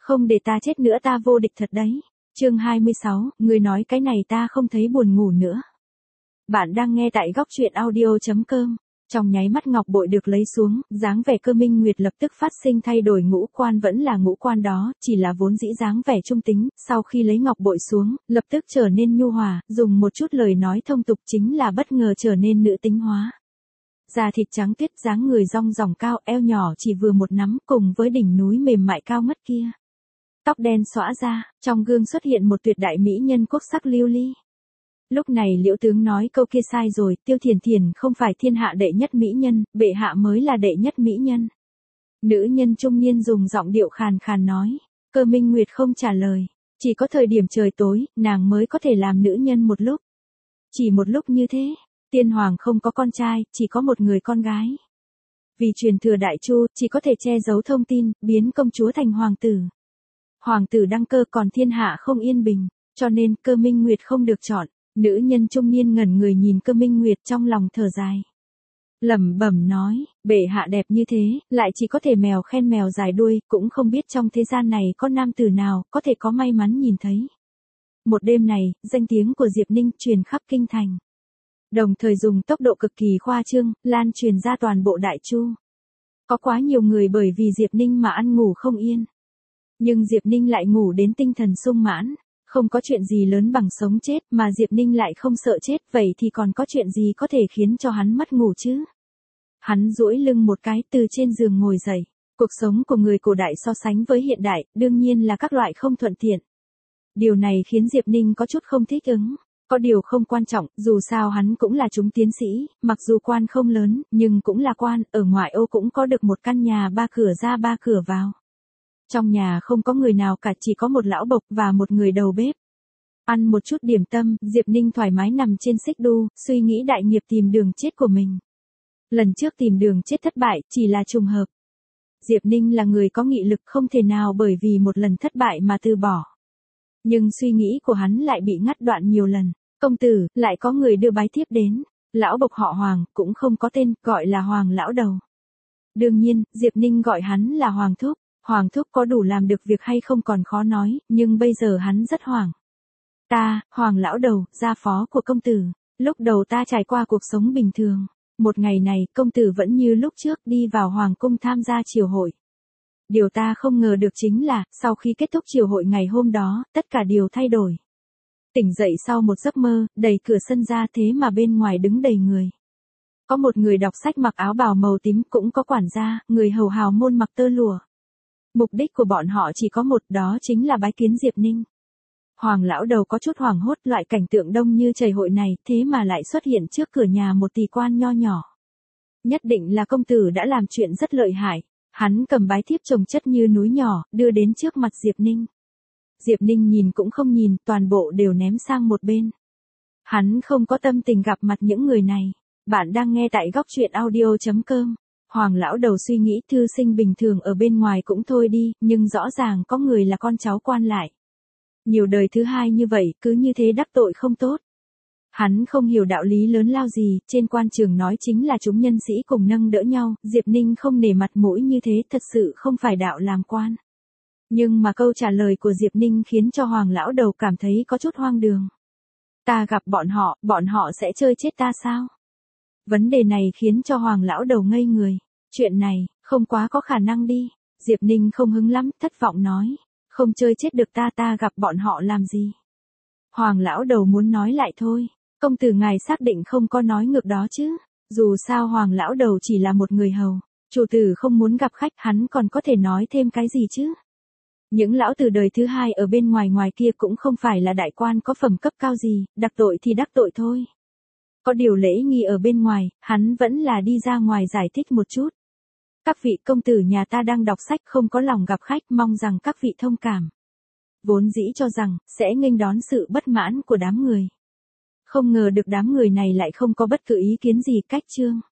Không để ta chết nữa ta vô địch thật đấy. Chương 26, người nói cái này ta không thấy buồn ngủ nữa. Bạn đang nghe tại góc truyện audio.com. Trong nháy mắt ngọc bội được lấy xuống, dáng vẻ Cơ Minh Nguyệt lập tức phát sinh thay đổi, ngũ quan vẫn là ngũ quan đó, chỉ là vốn dĩ dáng vẻ trung tính, sau khi lấy ngọc bội xuống, lập tức trở nên nhu hòa, dùng một chút lời nói thông tục chính là bất ngờ trở nên nữ tính hóa. Da thịt trắng tuyết, dáng người rong ròng cao, eo nhỏ chỉ vừa một nắm, cùng với đỉnh núi mềm mại cao ngất kia. Tóc đen xõa ra, trong gương xuất hiện một tuyệt đại mỹ nhân quốc sắc lưu ly. Lúc này Liễu tướng nói câu kia sai rồi, Tiêu Thiền Thiền không phải thiên hạ đệ nhất mỹ nhân, bệ hạ mới là đệ nhất mỹ nhân. Nữ nhân trung niên dùng giọng điệu khàn khàn nói. Cơ Minh Nguyệt không trả lời, chỉ có thời điểm trời tối, nàng mới có thể làm nữ nhân một lúc. Chỉ một lúc như thế, tiên hoàng không có con trai, chỉ có một người con gái. Vì truyền thừa Đại Chu, chỉ có thể che giấu thông tin, biến công chúa thành hoàng tử. Hoàng tử đăng cơ còn thiên hạ không yên bình, cho nên Cơ Minh Nguyệt không được chọn. Nữ nhân trung niên ngẩn người nhìn Cơ Minh Nguyệt trong lòng thở dài. Lẩm bẩm nói, bệ hạ đẹp như thế, lại chỉ có thể mèo khen mèo dài đuôi, cũng không biết trong thế gian này có nam tử nào có thể có may mắn nhìn thấy. Một đêm này, danh tiếng của Diệp Ninh truyền khắp kinh thành. Đồng thời dùng tốc độ cực kỳ khoa trương, lan truyền ra toàn bộ Đại Chu. Có quá nhiều người bởi vì Diệp Ninh mà ăn ngủ không yên. Nhưng Diệp Ninh lại ngủ đến tinh thần sung mãn. Không có chuyện gì lớn bằng sống chết, mà Diệp Ninh lại không sợ chết, vậy thì còn có chuyện gì có thể khiến cho hắn mất ngủ chứ? Hắn duỗi lưng một cái từ trên giường ngồi dậy. Cuộc sống của người cổ đại so sánh với hiện đại, đương nhiên là các loại không thuận tiện. Điều này khiến Diệp Ninh có chút không thích ứng. Có điều không quan trọng, dù sao hắn cũng là chúng tiến sĩ, mặc dù quan không lớn, nhưng cũng là quan, ở ngoại ô cũng có được một căn nhà 3 cửa ra 3 cửa vào. Trong nhà không có người nào cả, chỉ có một lão bộc và một người đầu bếp. Ăn một chút điểm tâm, Diệp Ninh thoải mái nằm trên xích đu, suy nghĩ đại nghiệp tìm đường chết của mình. Lần trước tìm đường chết thất bại, chỉ là trùng hợp. Diệp Ninh là người có nghị lực, không thể nào bởi vì một lần thất bại mà từ bỏ. Nhưng suy nghĩ của hắn lại bị ngắt đoạn nhiều lần. Công tử, lại có người đưa bái thiếp đến. Lão bộc họ Hoàng, cũng không có tên, gọi là Hoàng lão đầu. Đương nhiên, Diệp Ninh gọi hắn là Hoàng thúc. Hoàng thúc có đủ làm được việc hay không còn khó nói, nhưng bây giờ hắn rất hoảng. Ta, Hoàng lão đầu, gia phó của công tử. Lúc đầu ta trải qua cuộc sống bình thường. Một ngày này, công tử vẫn như lúc trước đi vào Hoàng cung tham gia triều hội. Điều ta không ngờ được chính là, sau khi kết thúc triều hội ngày hôm đó, tất cả đều thay đổi. Tỉnh dậy sau một giấc mơ, đẩy cửa sân ra thế mà bên ngoài đứng đầy người. Có một người đọc sách mặc áo bào màu tím, cũng có quản gia, người hầu hào môn mặc tơ lụa. Mục đích của bọn họ chỉ có một, đó chính là bái kiến Diệp Ninh. Hoàng lão đầu có chút hoảng hốt, loại cảnh tượng đông như chảy hội này, thế mà lại xuất hiện trước cửa nhà một tỳ quan nho nhỏ. Nhất định là công tử đã làm chuyện rất lợi hại. Hắn cầm bái thiếp chồng chất như núi nhỏ, đưa đến trước mặt Diệp Ninh. Diệp Ninh nhìn cũng không nhìn, toàn bộ đều ném sang một bên. Hắn không có tâm tình gặp mặt những người này. Bạn đang nghe tại góc truyện audio.com. Hoàng lão đầu suy nghĩ thư sinh bình thường ở bên ngoài cũng thôi đi, nhưng rõ ràng có người là con cháu quan lại. Nhiều đời thứ hai như vậy, cứ như thế đắc tội không tốt. Hắn không hiểu đạo lý lớn lao gì, trên quan trường nói chính là chúng nhân sĩ cùng nâng đỡ nhau, Diệp Ninh không nể mặt mũi như thế thật sự không phải đạo làm quan. Nhưng mà câu trả lời của Diệp Ninh khiến cho Hoàng lão đầu cảm thấy có chút hoang đường. Ta gặp bọn họ sẽ chơi chết ta sao? Vấn đề này khiến cho Hoàng lão đầu ngây người. Chuyện này, không quá có khả năng đi. Diệp Ninh không hứng lắm, thất vọng nói. Không chơi chết được ta gặp bọn họ làm gì? Hoàng lão đầu muốn nói lại thôi. Công tử ngài xác định không có nói ngược đó chứ? Dù sao Hoàng lão đầu chỉ là một người hầu. Chủ tử không muốn gặp khách, hắn còn có thể nói thêm cái gì chứ? Những lão từ đời thứ hai ở bên ngoài kia cũng không phải là đại quan có phẩm cấp cao gì, đắc tội thì đắc tội thôi. Có điều lễ nghi ở bên ngoài, hắn vẫn là đi ra ngoài giải thích một chút. Các vị công tử nhà ta đang đọc sách không có lòng gặp khách, mong rằng các vị thông cảm. Vốn dĩ cho rằng, sẽ nghênh đón sự bất mãn của đám người. Không ngờ được đám người này lại không có bất cứ ý kiến gì, cách chương.